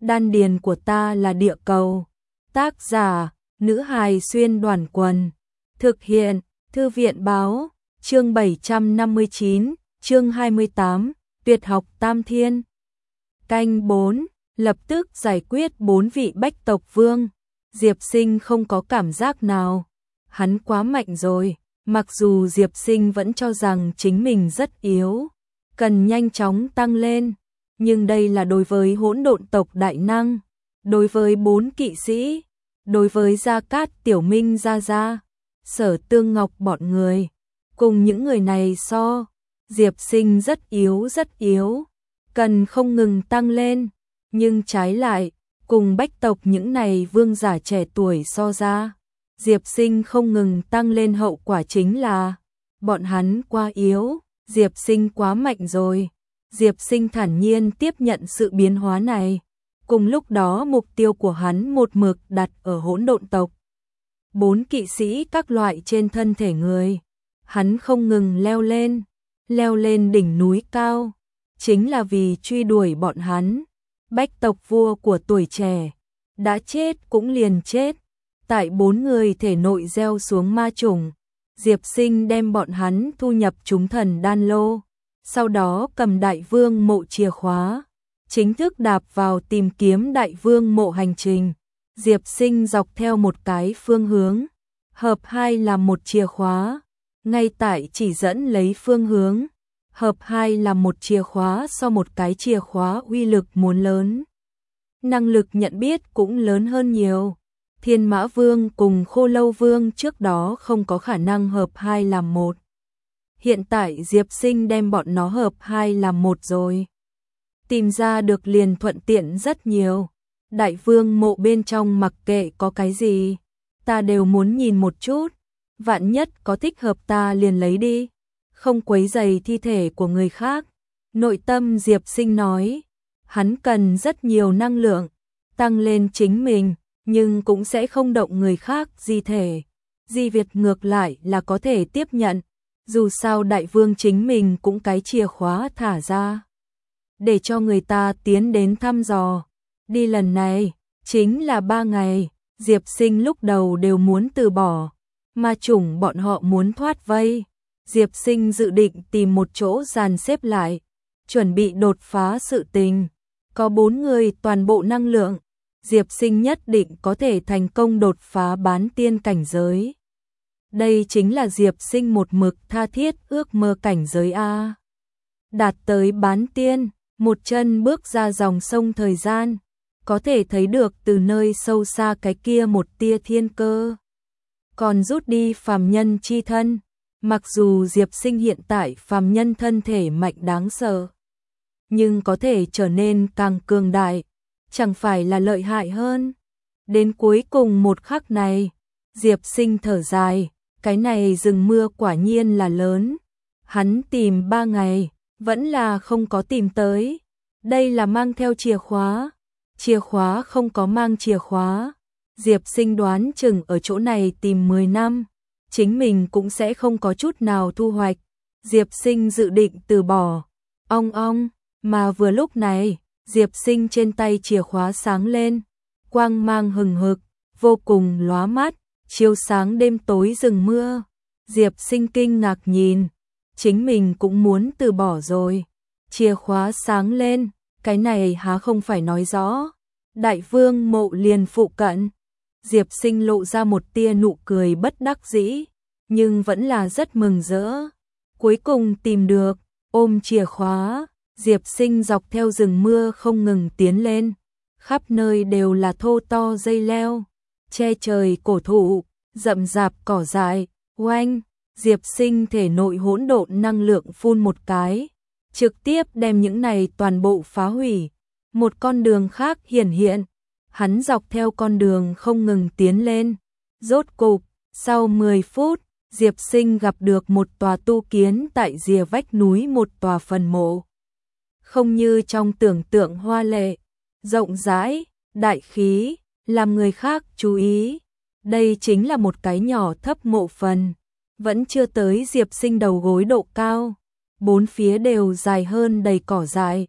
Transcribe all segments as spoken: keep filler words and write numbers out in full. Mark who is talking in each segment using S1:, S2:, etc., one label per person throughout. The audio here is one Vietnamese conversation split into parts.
S1: Đan điền của ta là địa cầu. Tác giả, nữ hài xuyên đoàn quần. Thực hiện, Thư viện báo, chương bảy trăm năm mươi chín, chương hai mươi tám, tuyệt học tam thiên. Canh bốn, lập tức giải quyết bốn vị bách tộc vương. Diệp Sinh không có cảm giác nào. Hắn quá mạnh rồi, mặc dù Diệp Sinh vẫn cho rằng chính mình rất yếu, cần nhanh chóng tăng lên. Nhưng đây là đối với hỗn độn tộc đại năng, đối với bốn kỵ sĩ, đối với Gia Cát Tiểu Minh Gia Gia, Sở Tương Ngọc bọn người. Cùng những người này so, Diệp Sinh rất yếu rất yếu, cần không ngừng tăng lên. Nhưng trái lại, cùng bách tộc những này vương giả trẻ tuổi so ra, Diệp Sinh không ngừng tăng lên, hậu quả chính là bọn hắn quá yếu, Diệp Sinh quá mạnh rồi. Diệp Sinh thản nhiên tiếp nhận sự biến hóa này. Cùng lúc đó mục tiêu của hắn một mực đặt ở hỗn độn tộc. Bốn kỵ sĩ các loại trên thân thể người. Hắn không ngừng leo lên, leo lên đỉnh núi cao, chính là vì truy đuổi bọn hắn. Bách tộc vua của tuổi trẻ, đã chết cũng liền chết. Tại bốn người thể nội gieo xuống ma chủng, Diệp Sinh đem bọn hắn thu nhập chúng thần đan lô. Sau đó cầm đại vương mộ chìa khóa, chính thức đạp vào tìm kiếm đại vương mộ hành trình. Diệp Sinh dọc theo một cái phương hướng, hợp hai làm một chìa khóa, ngay tại chỉ dẫn lấy phương hướng. Hợp hai làm một chìa khóa so một cái chìa khóa uy lực muốn lớn. Năng lực nhận biết cũng lớn hơn nhiều. Thiên Mã Vương cùng Khô Lâu Vương trước đó không có khả năng hợp hai làm một. Hiện tại Diệp Sinh đem bọn nó hợp hai làm một rồi. Tìm ra được liền thuận tiện rất nhiều. Đại vương mộ bên trong mặc kệ có cái gì, ta đều muốn nhìn một chút. Vạn nhất có thích hợp ta liền lấy đi, không quấy rầy thi thể của người khác. Nội tâm Diệp Sinh nói, hắn cần rất nhiều năng lượng, tăng lên chính mình, nhưng cũng sẽ không động người khác di thể. Di Việt ngược lại là có thể tiếp nhận. Dù sao đại vương chính mình cũng cái chìa khóa thả ra, để cho người ta tiến đến thăm dò. Đi lần này, chính là ba ngày, Diệp Sinh lúc đầu đều muốn từ bỏ. Ma chủng bọn họ muốn thoát vây. Diệp Sinh dự định tìm một chỗ dàn xếp lại, chuẩn bị đột phá sự tình. Có bốn người toàn bộ năng lượng, Diệp Sinh nhất định có thể thành công đột phá bán tiên cảnh giới. Đây chính là Diệp Sinh một mực tha thiết ước mơ cảnh giới A. Đạt tới bán tiên, một chân bước ra dòng sông thời gian, có thể thấy được từ nơi sâu xa cái kia một tia thiên cơ. Còn rút đi phàm nhân chi thân, mặc dù Diệp Sinh hiện tại phàm nhân thân thể mạnh đáng sợ, nhưng có thể trở nên càng cường đại, chẳng phải là lợi hại hơn. Đến cuối cùng một khắc này, Diệp Sinh thở dài. Cái này rừng mưa quả nhiên là lớn. Hắn tìm ba ngày, vẫn là không có tìm tới. Đây là mang theo chìa khóa. Chìa khóa không có mang chìa khóa. Diệp Sinh đoán chừng ở chỗ này tìm mười năm, chính mình cũng sẽ không có chút nào thu hoạch. Diệp Sinh dự định từ bỏ. Ong ong, mà vừa lúc này, Diệp Sinh trên tay chìa khóa sáng lên. Quang mang hừng hực, vô cùng lóa mắt. Chiếu sáng đêm tối rừng mưa. Diệp Sinh kinh ngạc nhìn, chính mình cũng muốn từ bỏ rồi. Chìa khóa sáng lên, cái này há không phải nói rõ đại vương mộ liền phụ cận. Diệp Sinh lộ ra một tia nụ cười bất đắc dĩ, nhưng vẫn là rất mừng rỡ. Cuối cùng tìm được, ôm chìa khóa, Diệp Sinh dọc theo rừng mưa không ngừng tiến lên. Khắp nơi đều là thô to dây leo, che trời cổ thụ, rậm rạp cỏ dại. Oanh, Diệp Sinh thể nội hỗn độn năng lượng phun một cái, trực tiếp đem những này toàn bộ phá hủy. Một con đường khác hiển hiện, hắn dọc theo con đường không ngừng tiến lên. Rốt cục, sau mười phút, Diệp Sinh gặp được một tòa tu kiến tại rìa vách núi, một tòa phần mộ. Không như trong tưởng tượng hoa lệ, rộng rãi, đại khí, làm người khác chú ý. Đây chính là một cái nhỏ thấp mộ phần, vẫn chưa tới Diệp Sinh đầu gối độ cao. Bốn phía đều dài hơn đầy cỏ dại,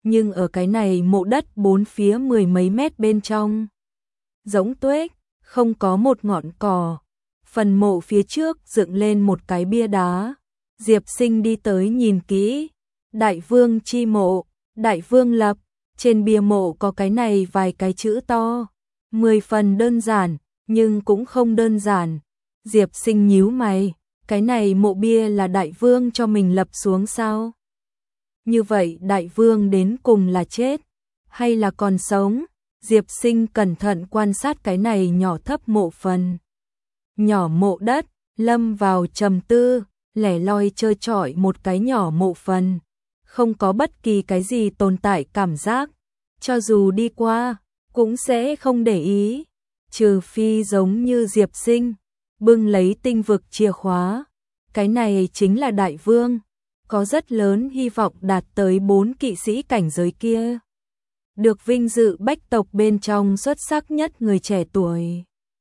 S1: nhưng ở cái này mộ đất bốn phía mười mấy mét bên trong, rỗng tuếch, không có một ngọn cỏ. Phần mộ phía trước dựng lên một cái bia đá. Diệp Sinh đi tới nhìn kỹ. Đại vương chi mộ, đại vương lập. Trên bia mộ có cái này vài cái chữ to. Mười phần đơn giản, nhưng cũng không đơn giản. Diệp Sinh nhíu mày. Cái này mộ bia là đại vương cho mình lập xuống sao? Như vậy đại vương đến cùng là chết, hay là còn sống? Diệp Sinh cẩn thận quan sát cái này nhỏ thấp mộ phần. Nhỏ mộ đất, lâm vào trầm tư, lẻ loi trơ trọi một cái nhỏ mộ phần. Không có bất kỳ cái gì tồn tại cảm giác. Cho dù đi qua, cũng sẽ không để ý. Trừ phi giống như Diệp Sinh, bưng lấy tinh vực chìa khóa. Cái này chính là đại vương. Có rất lớn hy vọng đạt tới bốn kỵ sĩ cảnh giới kia. Được vinh dự bách tộc bên trong xuất sắc nhất người trẻ tuổi.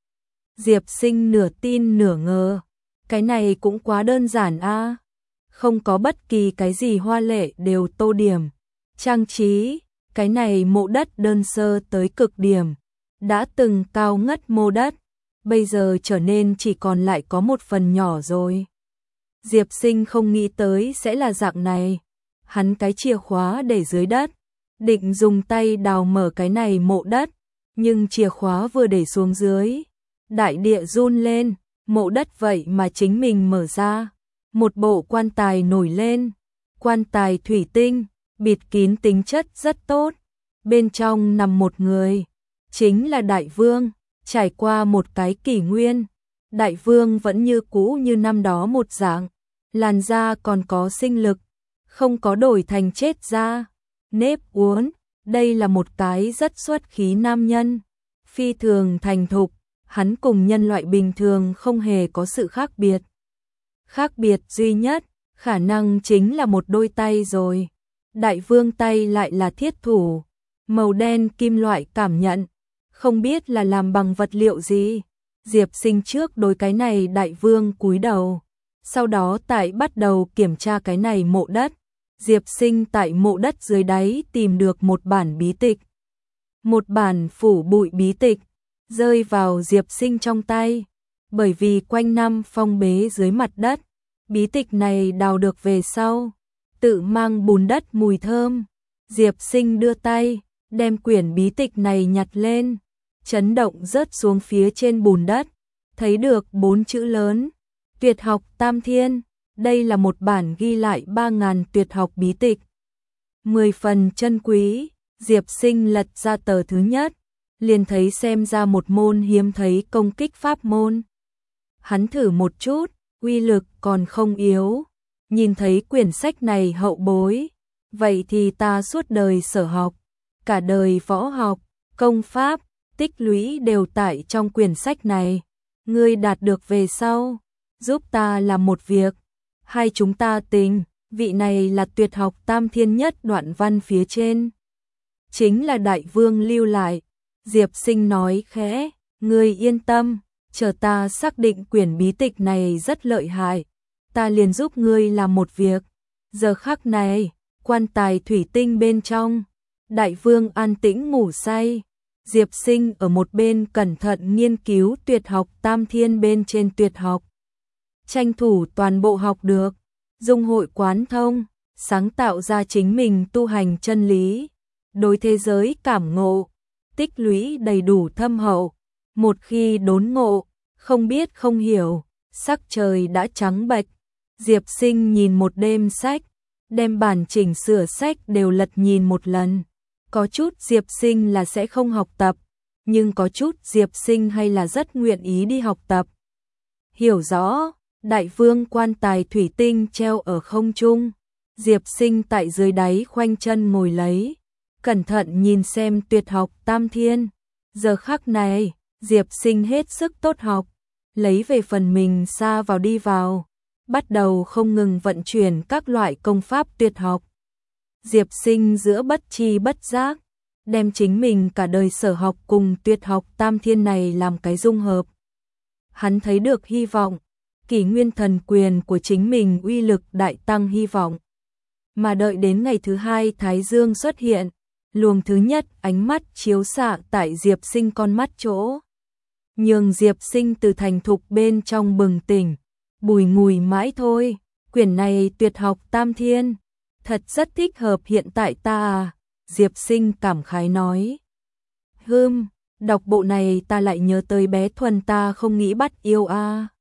S1: Diệp Sinh nửa tin nửa ngờ. Cái này cũng quá đơn giản a. Không có bất kỳ cái gì hoa lệ đều tô điểm. Trang trí, cái này mộ đất đơn sơ tới cực điểm. Đã từng cao ngất mộ đất, bây giờ trở nên chỉ còn lại có một phần nhỏ rồi. Diệp Sinh không nghĩ tới sẽ là dạng này. Hắn cái chìa khóa để dưới đất, định dùng tay đào mở cái này mộ đất, nhưng chìa khóa vừa để xuống dưới, đại địa run lên, mộ đất vậy mà chính mình mở ra. Một bộ quan tài nổi lên, quan tài thủy tinh, bịt kín tính chất rất tốt. Bên trong nằm một người, chính là đại vương. Trải qua một cái kỷ nguyên, đại vương vẫn như cũ như năm đó một dạng. Làn da còn có sinh lực, không có đổi thành chết da, nếp uốn. Đây là một cái rất xuất khí nam nhân, phi thường thành thục. Hắn cùng nhân loại bình thường không hề có sự khác biệt. Khác biệt duy nhất, khả năng chính là một đôi tay rồi. Đại vương tay lại là thiết thủ, màu đen kim loại cảm nhận, không biết là làm bằng vật liệu gì. Diệp Sinh trước đối cái này đại vương cúi đầu. Sau đó tại bắt đầu kiểm tra cái này mộ đất. Diệp Sinh tại mộ đất dưới đáy tìm được một bản bí tịch. Một bản phủ bụi bí tịch, rơi vào Diệp Sinh trong tay. Bởi vì quanh năm phong bế dưới mặt đất, bí tịch này đào được về sau, tự mang bùn đất mùi thơm. Diệp Sinh đưa tay, đem quyển bí tịch này nhặt lên, chấn động rớt xuống phía trên bùn đất, thấy được bốn chữ lớn. Tuyệt học Tam Thiên. Đây là một bản ghi lại ba ngàn tuyệt học bí tịch. Mười phần chân quý. Diệp Sinh lật ra tờ thứ nhất, liền thấy xem ra một môn hiếm thấy công kích pháp môn. Hắn thử một chút, uy lực còn không yếu. Nhìn thấy quyển sách này hậu bối, vậy thì ta suốt đời sở học, cả đời võ học, công pháp, tích lũy đều tại trong quyển sách này. Ngươi đạt được về sau, giúp ta làm một việc, hai chúng ta tính. Vị này là tuyệt học Tam Thiên nhất đoạn văn phía trên, chính là đại vương lưu lại. Diệp Sinh nói khẽ, ngươi yên tâm, chờ ta xác định quyển bí tịch này rất lợi hại, ta liền giúp ngươi làm một việc. Giờ khắc này, quan tài thủy tinh bên trong, đại vương an tĩnh ngủ say. Diệp Sinh ở một bên cẩn thận nghiên cứu tuyệt học Tam Thiên bên trên tuyệt học. Tranh thủ toàn bộ học được, dung hội quán thông, sáng tạo ra chính mình tu hành chân lý. Đối thế giới cảm ngộ, tích lũy đầy đủ thâm hậu. Một khi đốn ngộ, không biết không hiểu, sắc trời đã trắng bệch. Diệp Sinh nhìn một đêm sách, đem bản chỉnh sửa sách đều lật nhìn một lần. Có chút Diệp Sinh là sẽ không học tập, nhưng có chút Diệp Sinh hay là rất nguyện ý đi học tập. Hiểu rõ, đại vương quan tài thủy tinh treo ở không trung. Diệp Sinh tại dưới đáy khoanh chân ngồi lấy, cẩn thận nhìn xem tuyệt học Tam Thiên. Giờ khắc này, Diệp Sinh hết sức tốt học, lấy về phần mình xa vào đi vào, bắt đầu không ngừng vận chuyển các loại công pháp tuyệt học. Diệp Sinh giữa bất tri bất giác, đem chính mình cả đời sở học cùng tuyệt học Tam Thiên này làm cái dung hợp. Hắn thấy được hy vọng, kỷ nguyên thần quyền của chính mình uy lực đại tăng hy vọng. Mà đợi đến ngày thứ hai Thái Dương xuất hiện, luồng thứ nhất ánh mắt chiếu xạ tại Diệp Sinh con mắt chỗ. Nhường Diệp Sinh từ thành thục bên trong bừng tỉnh, bùi ngùi mãi thôi, quyển này tuyệt học tam thiên, thật rất thích hợp hiện tại ta à, Diệp Sinh cảm khái nói. Hừm, đọc bộ này ta lại nhớ tới bé Thuần ta không nghĩ bắt yêu a. À.